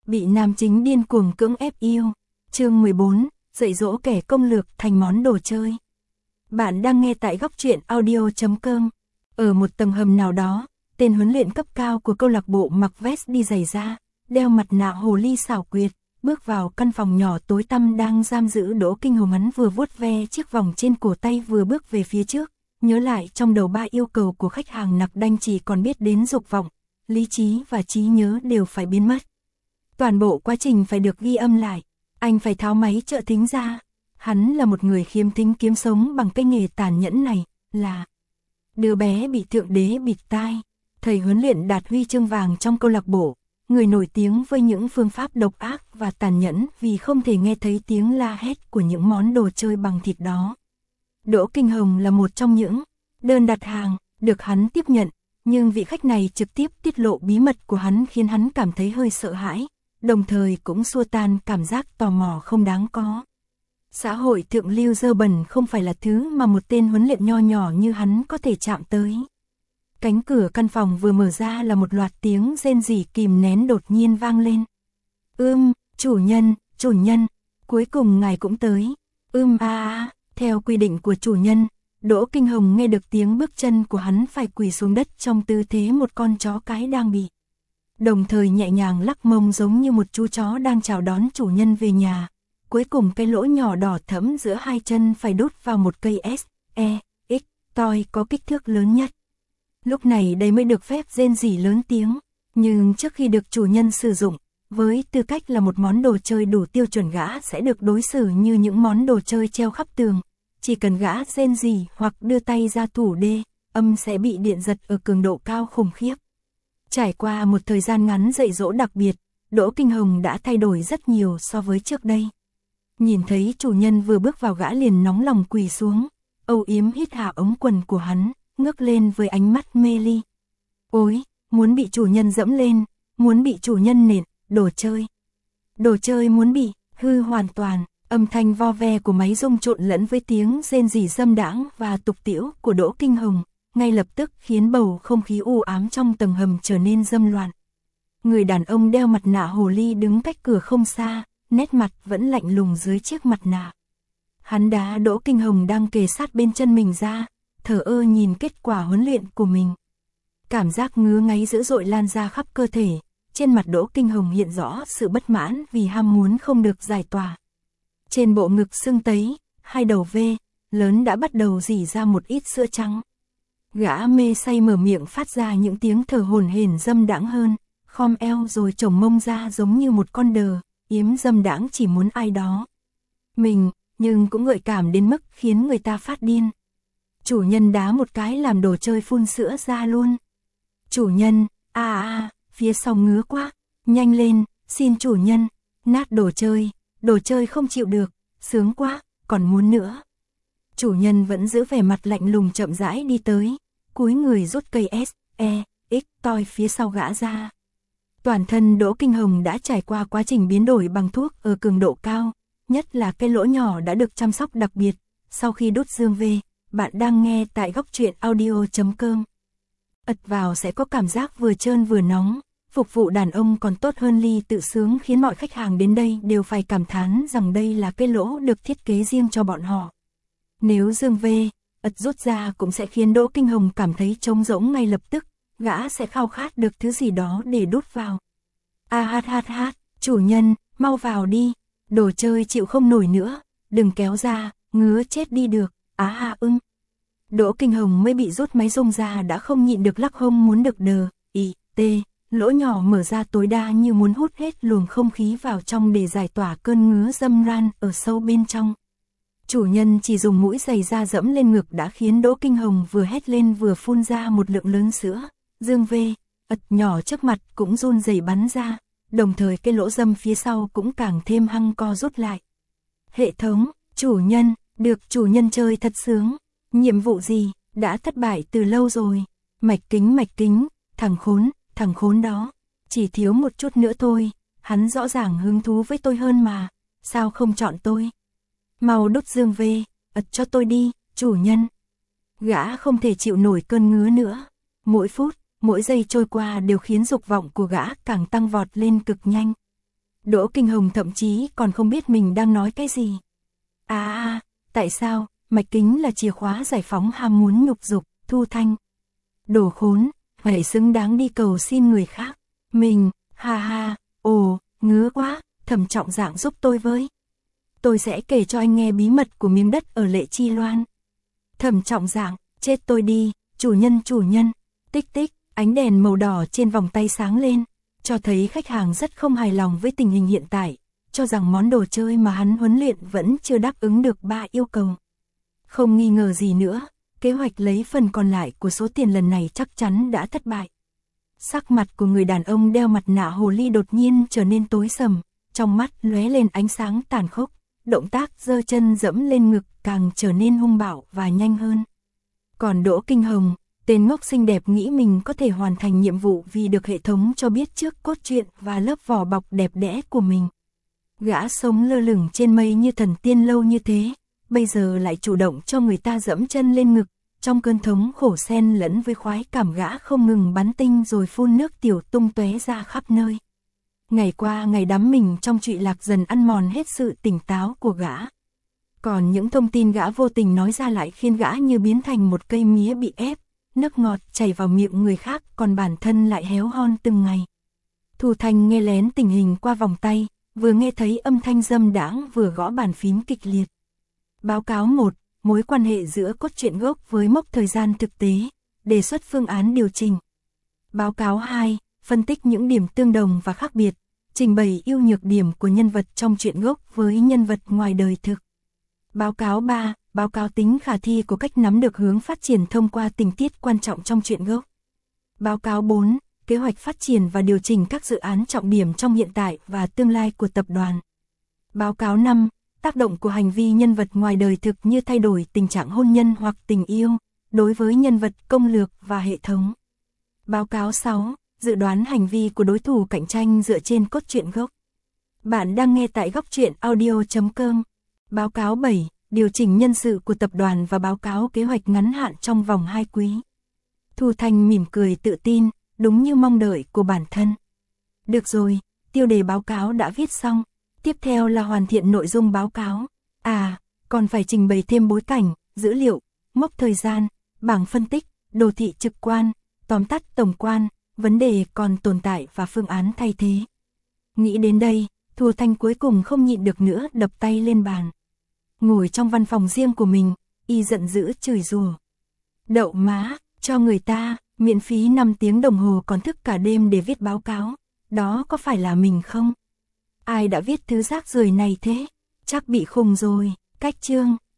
Bị nam chính điên cuồng cưỡng ép yêu. Chương 14, dạy dỗ kẻ công lược thành món đồ chơi. Bạn đang nghe tại góc truyện audio.com. Ở một tầng hầm nào đó, tên huấn luyện cấp cao của câu lạc bộ mặc vest đi giày da, đeo mặt nạ hồ ly xảo quyệt, bước vào căn phòng nhỏ tối tăm đang giam giữ Đỗ Kinh Hồng. Hắn vừa vuốt ve chiếc vòng trên cổ tay vừa bước về phía trước, nhớ lại trong đầu 3 yêu cầu của khách hàng nặc đanh, chỉ còn biết đến dục vọng, lý trí và trí nhớ đều phải biến mất. Toàn bộ quá trình phải được ghi âm lại, anh phải tháo máy trợ thính ra. Hắn là một người khiếm thính kiếm sống bằng cái nghề tàn nhẫn này, là đứa bé bị thượng đế bịt tai, thầy huấn luyện đạt huy chương vàng trong câu lạc bộ, người nổi tiếng với những phương pháp độc ác và tàn nhẫn vì không thể nghe thấy tiếng la hét của những món đồ chơi bằng thịt đó. Đỗ Kinh Hồng là một trong những đơn đặt hàng được hắn tiếp nhận, nhưng vị khách này trực tiếp tiết lộ bí mật của hắn khiến hắn cảm thấy hơi sợ hãi, đồng thời cũng xua tan cảm giác tò mò không đáng có. Xã hội thượng lưu dơ bẩn không phải là thứ mà một tên huấn luyện nho nhỏ như hắn có thể chạm tới. Cánh cửa căn phòng vừa mở ra là một loạt tiếng rên rỉ kìm nén đột nhiên vang lên. Chủ nhân, cuối cùng ngài cũng tới. Theo quy định của chủ nhân, Đỗ Kinh Hồng nghe được tiếng bước chân của hắn phải quỳ xuống đất trong tư thế một con chó cái đang bị. Đồng thời nhẹ nhàng lắc mông giống như một chú chó đang chào đón chủ nhân về nhà. Cuối cùng cái lỗ nhỏ đỏ thẫm giữa hai chân phải đút vào một cây SEX toy có kích thước lớn nhất. Lúc này đây mới được phép rên rỉ lớn tiếng, nhưng trước khi được chủ nhân sử dụng, với tư cách là một món đồ chơi đủ tiêu chuẩn, gã sẽ được đối xử như những món đồ chơi treo khắp tường. Chỉ cần gã rên rỉ hoặc đưa tay ra thủ đê, âm sẽ bị điện giật ở cường độ cao khủng khiếp. Trải qua một thời gian ngắn dạy dỗ đặc biệt, Đỗ Kinh Hồng đã thay đổi rất nhiều so với trước đây. Nhìn thấy chủ nhân vừa bước vào, gã liền nóng lòng quỳ xuống, âu yếm hít hạ ống quần của hắn, ngước lên với ánh mắt mê ly. Ôi, muốn bị chủ nhân dẫm lên, muốn bị chủ nhân nện, đồ chơi muốn bị hư hoàn toàn. Âm thanh vo ve của máy rung trộn lẫn với tiếng rên rỉ dâm đãng và tục tĩu của Đỗ Kinh Hồng, ngay lập tức khiến bầu không khí u ám trong tầng hầm trở nên dâm loạn. Người đàn ông đeo mặt nạ hồ ly đứng cách cửa không xa, nét mặt vẫn lạnh lùng dưới chiếc mặt nạ. Hắn đá Đỗ Kinh Hồng đang kề sát bên chân mình ra, thờ ơ nhìn kết quả huấn luyện của mình. Cảm giác ngứa ngáy dữ dội lan ra khắp cơ thể, trên mặt Đỗ Kinh Hồng hiện rõ sự bất mãn vì ham muốn không được giải tỏa. Trên bộ ngực sưng tấy, hai đầu V lớn đã bắt đầu rỉ ra một ít sữa trắng. Gã mê say mở miệng phát ra những tiếng thở hổn hển dâm đãng hơn, khom eo rồi chồng mông ra giống như một con đờ, yếm dâm đãng chỉ muốn ai đó mình, nhưng cũng gợi cảm đến mức khiến người ta phát điên. Chủ nhân đá một cái làm đồ chơi phun sữa ra luôn. Chủ nhân, phía sau ngứa quá, nhanh lên, xin chủ nhân, nát đồ chơi không chịu được, sướng quá, còn muốn nữa. Chủ nhân vẫn giữ vẻ mặt lạnh lùng chậm rãi đi tới, cúi người rút cây SEX toy phía sau gã ra. Toàn thân Đỗ Kinh Hồng đã trải qua quá trình biến đổi bằng thuốc ở cường độ cao, nhất là cái lỗ nhỏ đã được chăm sóc đặc biệt. Sau khi đút dương về, bạn đang nghe tại góc truyện audio.com. Ật vào sẽ có cảm giác vừa trơn vừa nóng, phục vụ đàn ông còn tốt hơn ly tự sướng, khiến mọi khách hàng đến đây đều phải cảm thán rằng đây là cái lỗ được thiết kế riêng cho bọn họ. Nếu dương về, ật rút ra cũng sẽ khiến Đỗ Kinh Hồng cảm thấy trống rỗng ngay lập tức, gã sẽ khao khát được thứ gì đó để đút vào. Chủ nhân, mau vào đi, đồ chơi chịu không nổi nữa, đừng kéo ra, ngứa chết đi được. Đỗ Kinh Hồng mới bị rút máy rung ra đã không nhịn được lắc hông muốn được đờ, lỗ nhỏ mở ra tối đa như muốn hút hết luồng không khí vào trong để giải tỏa cơn ngứa dâm ran ở sâu bên trong. Chủ nhân chỉ dùng mũi giày da dẫm lên ngực đã khiến Đỗ Kinh Hồng vừa hét lên vừa phun ra một lượng lớn sữa. Dương về, ật nhỏ trước mặt cũng run rẩy bắn ra, đồng thời cái lỗ dâm phía sau cũng càng thêm hăng co rút lại. Hệ thống, chủ nhân, được chủ nhân chơi thật sướng. Nhiệm vụ gì, đã thất bại từ lâu rồi. Mạch kính, thằng khốn đó. Chỉ thiếu một chút nữa thôi, hắn rõ ràng hứng thú với tôi hơn mà, sao không chọn tôi? Mau đút dương về, ật cho tôi đi, chủ nhân. Gã không thể chịu nổi cơn ngứa nữa. Mỗi phút, mỗi giây trôi qua đều khiến dục vọng của gã càng tăng vọt lên cực nhanh. Đỗ Kinh Hồng thậm chí còn không biết mình đang nói cái gì. Tại sao, mạch kính là chìa khóa giải phóng ham muốn nhục dục, Thu Thanh. Đồ khốn, vậy xứng đáng đi cầu xin người khác. Mình, ngứa quá, Thẩm Trọng Dạng giúp tôi với. Tôi sẽ kể cho anh nghe bí mật của miếng đất ở Lệ Chi Loan. Thẩm Trọng Dạng, chết tôi đi, chủ nhân, tích tích, ánh đèn màu đỏ trên vòng tay sáng lên, cho thấy khách hàng rất không hài lòng với tình hình hiện tại, cho rằng món đồ chơi mà hắn huấn luyện vẫn chưa đáp ứng được 3 yêu cầu. Không nghi ngờ gì nữa, kế hoạch lấy phần còn lại của số tiền lần này chắc chắn đã thất bại. Sắc mặt của người đàn ông đeo mặt nạ hồ ly đột nhiên trở nên tối sầm, trong mắt lóe lên ánh sáng tàn khốc, động tác giơ chân dẫm lên ngực càng trở nên hung bạo và nhanh hơn. Còn Đỗ Kinh Hồng, tên ngốc xinh đẹp nghĩ mình có thể hoàn thành nhiệm vụ vì được hệ thống cho biết trước cốt truyện và lớp vỏ bọc đẹp đẽ của mình. Gã sống lơ lửng trên mây như thần tiên lâu như thế, bây giờ lại chủ động cho người ta dẫm chân lên ngực, trong cơn thống khổ xen lẫn với khoái cảm gã không ngừng bắn tinh rồi phun nước tiểu tung tóe ra khắp nơi. Ngày qua ngày đắm mình trong trụy lạc dần ăn mòn hết sự tỉnh táo của gã. Còn những thông tin gã vô tình nói ra lại khiến gã như biến thành một cây mía bị ép, nước ngọt chảy vào miệng người khác còn bản thân lại héo hon từng ngày. Thu Thanh nghe lén tình hình qua vòng tay, vừa nghe thấy âm thanh dâm đãng vừa gõ bàn phím kịch liệt. Báo cáo 1, mối quan hệ giữa cốt truyện gốc với mốc thời gian thực tế, đề xuất phương án điều chỉnh. Báo cáo 2, phân tích những điểm tương đồng và khác biệt, trình bày ưu nhược điểm của nhân vật trong truyện gốc với nhân vật ngoài đời thực. Báo cáo 3, báo cáo tính khả thi của cách nắm được hướng phát triển thông qua tình tiết quan trọng trong truyện gốc. Báo cáo 4, kế hoạch phát triển và điều chỉnh các dự án trọng điểm trong hiện tại và tương lai của tập đoàn. Báo cáo 5, tác động của hành vi nhân vật ngoài đời thực như thay đổi tình trạng hôn nhân hoặc tình yêu, đối với nhân vật công lược và hệ thống. Báo cáo 6, dự đoán hành vi của đối thủ cạnh tranh dựa trên cốt truyện gốc. Bạn đang nghe tại Góc Truyện Audio.com. Báo cáo 7, điều chỉnh nhân sự của tập đoàn và báo cáo kế hoạch ngắn hạn trong vòng 2 quý. Thu Thanh mỉm cười tự tin, đúng như mong đợi của bản thân. Được rồi, tiêu đề báo cáo đã viết xong, tiếp theo là hoàn thiện nội dung báo cáo. Còn phải trình bày thêm bối cảnh, dữ liệu, mốc thời gian, bảng phân tích, đồ thị trực quan, tóm tắt tổng quan, vấn đề còn tồn tại và phương án thay thế. Nghĩ đến đây, Thu Thanh cuối cùng không nhịn được nữa đập tay lên bàn. Ngồi trong văn phòng riêng của mình, y giận dữ chửi rủa. Đậu má, cho người ta, miễn phí 5 tiếng đồng hồ còn thức cả đêm để viết báo cáo, đó có phải là mình không? Ai đã viết thứ rác rưởi này thế? Chắc bị khùng rồi, cách chương.